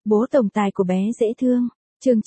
Bố tổng tài của bé dễ thương. Chương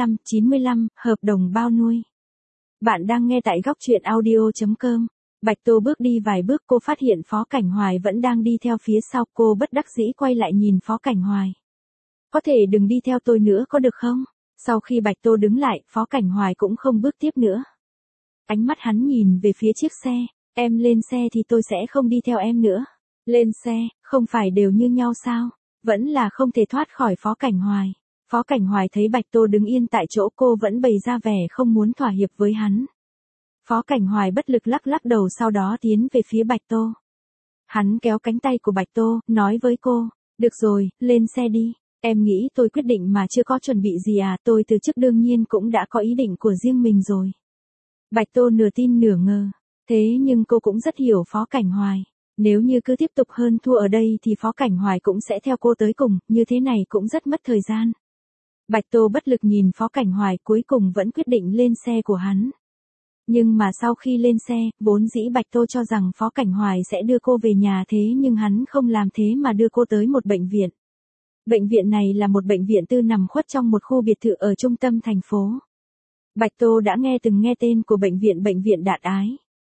95, hợp đồng bao nuôi. Bạn đang nghe tại góc truyện audio.com. Bạch Tô bước đi vài bước, cô phát hiện Phó Cảnh Hoài vẫn đang đi theo phía sau, cô bất đắc dĩ quay lại nhìn Phó Cảnh Hoài. Có thể đừng đi theo tôi nữa có được không? Sau khi Bạch Tô đứng lại, Phó Cảnh Hoài cũng không bước tiếp nữa. Ánh mắt hắn nhìn về phía chiếc xe, em lên xe thì tôi sẽ không đi theo em nữa. Lên xe, không phải đều như nhau sao? Vẫn là không thể thoát khỏi Phó Cảnh Hoài. Phó Cảnh Hoài thấy Bạch Tô đứng yên tại chỗ, cô vẫn bày ra vẻ không muốn thỏa hiệp với hắn. Phó Cảnh Hoài bất lực lắc lắc đầu, sau đó tiến về phía Bạch Tô. Hắn kéo cánh tay của Bạch Tô, nói với cô, được rồi, lên xe đi. Em nghĩ tôi quyết định mà chưa có chuẩn bị gì à? Tôi từ trước đương nhiên cũng đã có ý định của riêng mình rồi. Bạch Tô nửa tin nửa ngờ. Thế nhưng cô cũng rất hiểu Phó Cảnh Hoài. Nếu như cứ tiếp tục hơn thua ở đây thì Phó Cảnh Hoài cũng sẽ theo cô tới cùng, như thế này cũng rất mất thời gian. Bạch Tô bất lực nhìn Phó Cảnh Hoài, cuối cùng vẫn quyết định lên xe của hắn. Nhưng mà sau khi lên xe, vốn dĩ Bạch Tô cho rằng Phó Cảnh Hoài sẽ đưa cô về nhà, thế nhưng hắn không làm thế mà đưa cô tới một bệnh viện. Bệnh viện này là một bệnh viện tư nằm khuất trong một khu biệt thự ở trung tâm thành phố. Bạch Tô đã từng nghe tên của bệnh viện Đạt Ái.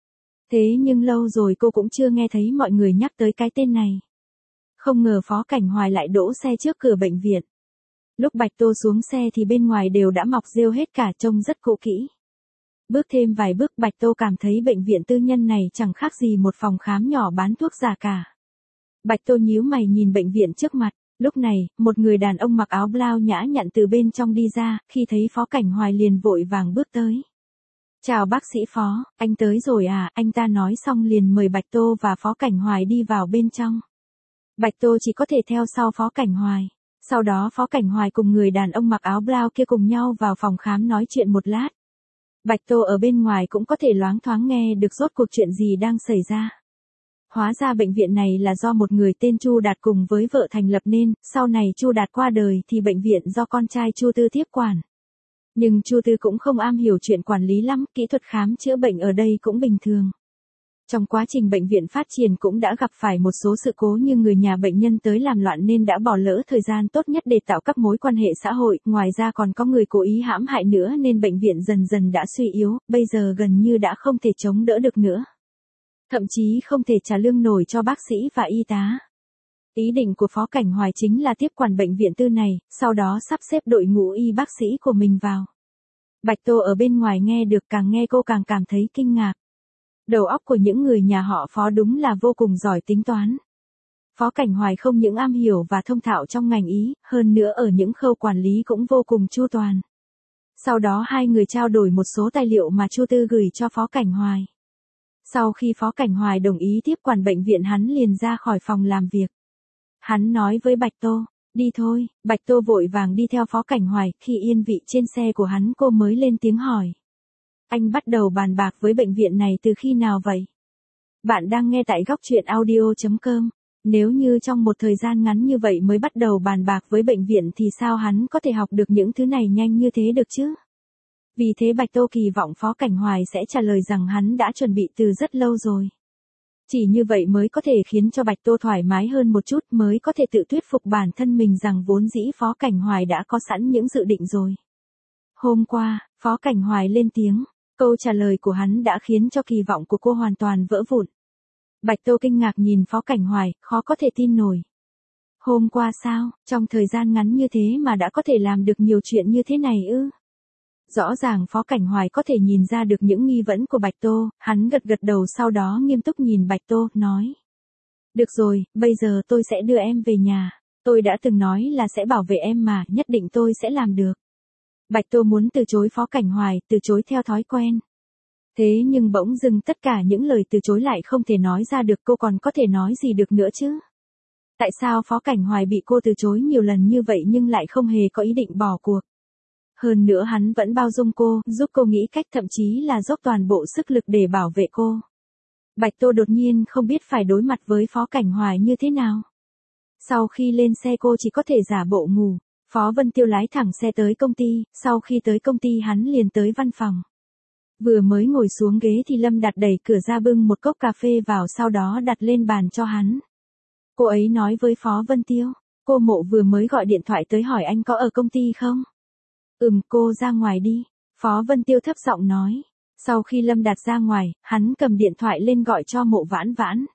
Thế nhưng lâu rồi cô cũng chưa nghe thấy mọi người nhắc tới cái tên này. Không ngờ Phó Cảnh Hoài lại đỗ xe trước cửa bệnh viện. Lúc Bạch Tô xuống xe thì bên ngoài đều đã mọc rêu hết cả, trông rất cũ kỹ. Bước thêm vài bước, Bạch Tô cảm thấy bệnh viện tư nhân này chẳng khác gì một phòng khám nhỏ bán thuốc giả cả. Bạch Tô nhíu mày nhìn bệnh viện trước mặt. Lúc này, một người đàn ông mặc áo blau nhã nhặn từ bên trong đi ra, khi thấy Phó Cảnh Hoài liền vội vàng bước tới. Chào bác sĩ Phó, anh tới rồi à? Anh ta nói xong liền mời Bạch Tô và Phó Cảnh Hoài đi vào bên trong. Bạch Tô chỉ có thể theo sau Phó Cảnh Hoài. Sau đó Phó Cảnh Hoài cùng người đàn ông mặc áo blau kia cùng nhau vào phòng khám nói chuyện một lát. Bạch Tô ở bên ngoài cũng có thể loáng thoáng nghe được rốt cuộc chuyện gì đang xảy ra. Hóa ra bệnh viện này là do một người tên Chu Đạt cùng với vợ thành lập nên, sau này Chu Đạt qua đời thì bệnh viện do con trai Chu Tư tiếp quản. Nhưng Chu Tư cũng không am hiểu chuyện quản lý lắm, kỹ thuật khám chữa bệnh ở đây cũng bình thường. Trong quá trình bệnh viện phát triển cũng đã gặp phải một số sự cố, như người nhà bệnh nhân tới làm loạn nên đã bỏ lỡ thời gian tốt nhất để tạo các mối quan hệ xã hội, ngoài ra còn có người cố ý hãm hại nữa nên bệnh viện dần dần đã suy yếu, bây giờ gần như đã không thể chống đỡ được nữa. Thậm chí không thể trả lương nổi cho bác sĩ và y tá. Ý định của Phó Cảnh Hoài chính là tiếp quản bệnh viện tư này, sau đó sắp xếp đội ngũ y bác sĩ của mình vào. Bạch Tô ở bên ngoài nghe được, càng nghe cô càng cảm thấy kinh ngạc. Đầu óc của những người nhà họ Phó đúng là vô cùng giỏi tính toán. Phó Cảnh Hoài không những am hiểu và thông thạo trong ngành y, hơn nữa ở những khâu quản lý cũng vô cùng chu toàn. Sau đó hai người trao đổi một số tài liệu mà Chu Tư gửi cho Phó Cảnh Hoài. Sau khi Phó Cảnh Hoài đồng ý tiếp quản bệnh viện, hắn liền ra khỏi phòng làm việc. Hắn nói với Bạch Tô, đi thôi. Bạch Tô vội vàng đi theo Phó Cảnh Hoài, khi yên vị trên xe của hắn cô mới lên tiếng hỏi. Anh bắt đầu bàn bạc với bệnh viện này từ khi nào vậy? Bạn đang nghe tại góc truyện audio.com. Nếu như trong một thời gian ngắn như vậy mới bắt đầu bàn bạc với bệnh viện thì sao hắn có thể học được những thứ này nhanh như thế được chứ? Vì thế Bạch Tô kỳ vọng Phó Cảnh Hoài sẽ trả lời rằng hắn đã chuẩn bị từ rất lâu rồi. Chỉ như vậy mới có thể khiến cho Bạch Tô thoải mái hơn một chút, mới có thể tự thuyết phục bản thân mình rằng vốn dĩ Phó Cảnh Hoài đã có sẵn những dự định rồi. Hôm qua, Phó Cảnh Hoài lên tiếng, câu trả lời của hắn đã khiến cho kỳ vọng của cô hoàn toàn vỡ vụn. Bạch Tô kinh ngạc nhìn Phó Cảnh Hoài, khó có thể tin nổi. Hôm qua sao, trong thời gian ngắn như thế mà đã có thể làm được nhiều chuyện như thế này ư? Rõ ràng Phó Cảnh Hoài có thể nhìn ra được những nghi vấn của Bạch Tô, hắn gật gật đầu, sau đó nghiêm túc nhìn Bạch Tô, nói. Được rồi, bây giờ tôi sẽ đưa em về nhà. Tôi đã từng nói là sẽ bảo vệ em mà, nhất định tôi sẽ làm được. Bạch Tô muốn từ chối Phó Cảnh Hoài, từ chối theo thói quen. Thế nhưng bỗng dưng tất cả những lời từ chối lại không thể nói ra được, cô còn có thể nói gì được nữa chứ? Tại sao Phó Cảnh Hoài bị cô từ chối nhiều lần như vậy nhưng lại không hề có ý định bỏ cuộc? Hơn nữa hắn vẫn bao dung cô, giúp cô nghĩ cách, thậm chí là dốc toàn bộ sức lực để bảo vệ cô. Bạch Tô đột nhiên không biết phải đối mặt với Phó Cảnh Hoài như thế nào. Sau khi lên xe cô chỉ có thể giả bộ ngủ. Phó Vân Tiêu lái thẳng xe tới công ty, sau khi tới công ty hắn liền tới văn phòng. Vừa mới ngồi xuống ghế thì Lâm Đạt đẩy cửa ra bưng một cốc cà phê vào, sau đó đặt lên bàn cho hắn. Cô ấy nói với Phó Vân Tiêu, Cô Mộ vừa mới gọi điện thoại tới hỏi anh có ở công ty không? Cô ra ngoài đi. Phó Vân Tiêu thấp giọng nói. Sau khi Lâm Đạt ra ngoài, hắn cầm điện thoại lên gọi cho Mộ Vãn Vãn.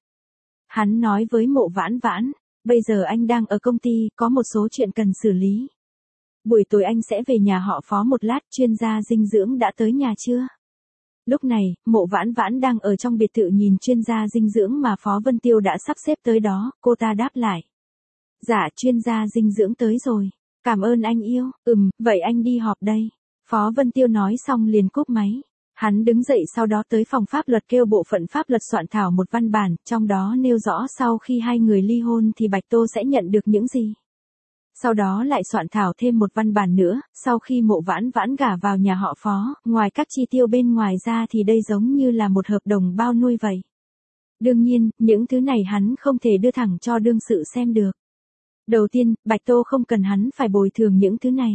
Hắn nói với Mộ Vãn Vãn, bây giờ anh đang ở công ty, có một số chuyện cần xử lý. Buổi tối anh sẽ về nhà họ Phó một lát, chuyên gia dinh dưỡng đã tới nhà chưa? Lúc này, Mộ Vãn Vãn đang ở trong biệt thự nhìn chuyên gia dinh dưỡng mà Phó Vân Tiêu đã sắp xếp tới đó, cô ta đáp lại. Dạ, chuyên gia dinh dưỡng tới rồi. Cảm ơn anh yêu, vậy anh đi họp đây. Phó Vân Tiêu nói xong liền cúp máy. Hắn đứng dậy sau đó tới phòng pháp luật kêu bộ phận pháp luật soạn thảo một văn bản, trong đó nêu rõ sau khi hai người ly hôn thì Bạch Tô sẽ nhận được những gì. Sau đó lại soạn thảo thêm một văn bản nữa, sau khi Mộ Vãn Vãn gả vào nhà họ Phó, ngoài các chi tiêu bên ngoài ra thì đây giống như là một hợp đồng bao nuôi vậy. Đương nhiên, những thứ này hắn không thể đưa thẳng cho đương sự xem được. Đầu tiên, Bạch Tô không cần hắn phải bồi thường những thứ này.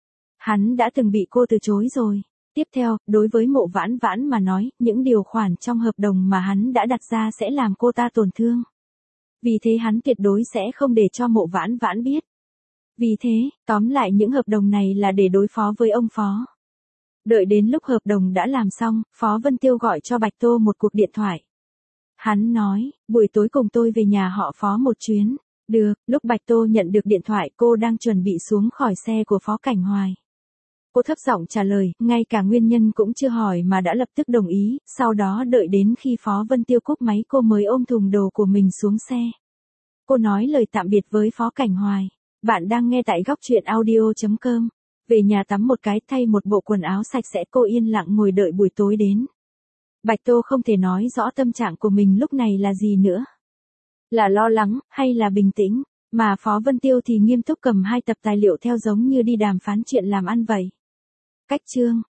Hắn đã từng bị cô từ chối rồi. Tiếp theo, đối với Mộ Vãn Vãn mà nói, những điều khoản trong hợp đồng mà hắn đã đặt ra sẽ làm cô ta tổn thương. Vì thế hắn tuyệt đối sẽ không để cho Mộ Vãn Vãn biết. Vì thế, tóm lại những hợp đồng này là để đối phó với ông Phó. Đợi đến lúc hợp đồng đã làm xong, Phó Vân Tiêu gọi cho Bạch Tô một cuộc điện thoại. Hắn nói, buổi tối cùng tôi về nhà họ Phó một chuyến. Được, lúc Bạch Tô nhận được điện thoại cô đang chuẩn bị xuống khỏi xe của Phó Cảnh Hoài. Cô thấp giọng trả lời, ngay cả nguyên nhân cũng chưa hỏi mà đã lập tức đồng ý, sau đó đợi đến khi Phó Vân Tiêu cúp máy cô mới ôm thùng đồ của mình xuống xe. Cô nói lời tạm biệt với Phó Cảnh Hoài. Bạn đang nghe tại góc truyện audio.com. Về nhà tắm một cái thay một bộ quần áo sạch sẽ cô yên lặng ngồi đợi buổi tối đến. Bạch Tô không thể nói rõ tâm trạng của mình lúc này là gì nữa. Là lo lắng, hay là bình tĩnh, mà Phó Vân Tiêu thì nghiêm túc cầm 2 tập tài liệu theo giống như đi đàm phán chuyện làm ăn vậy. Cách chương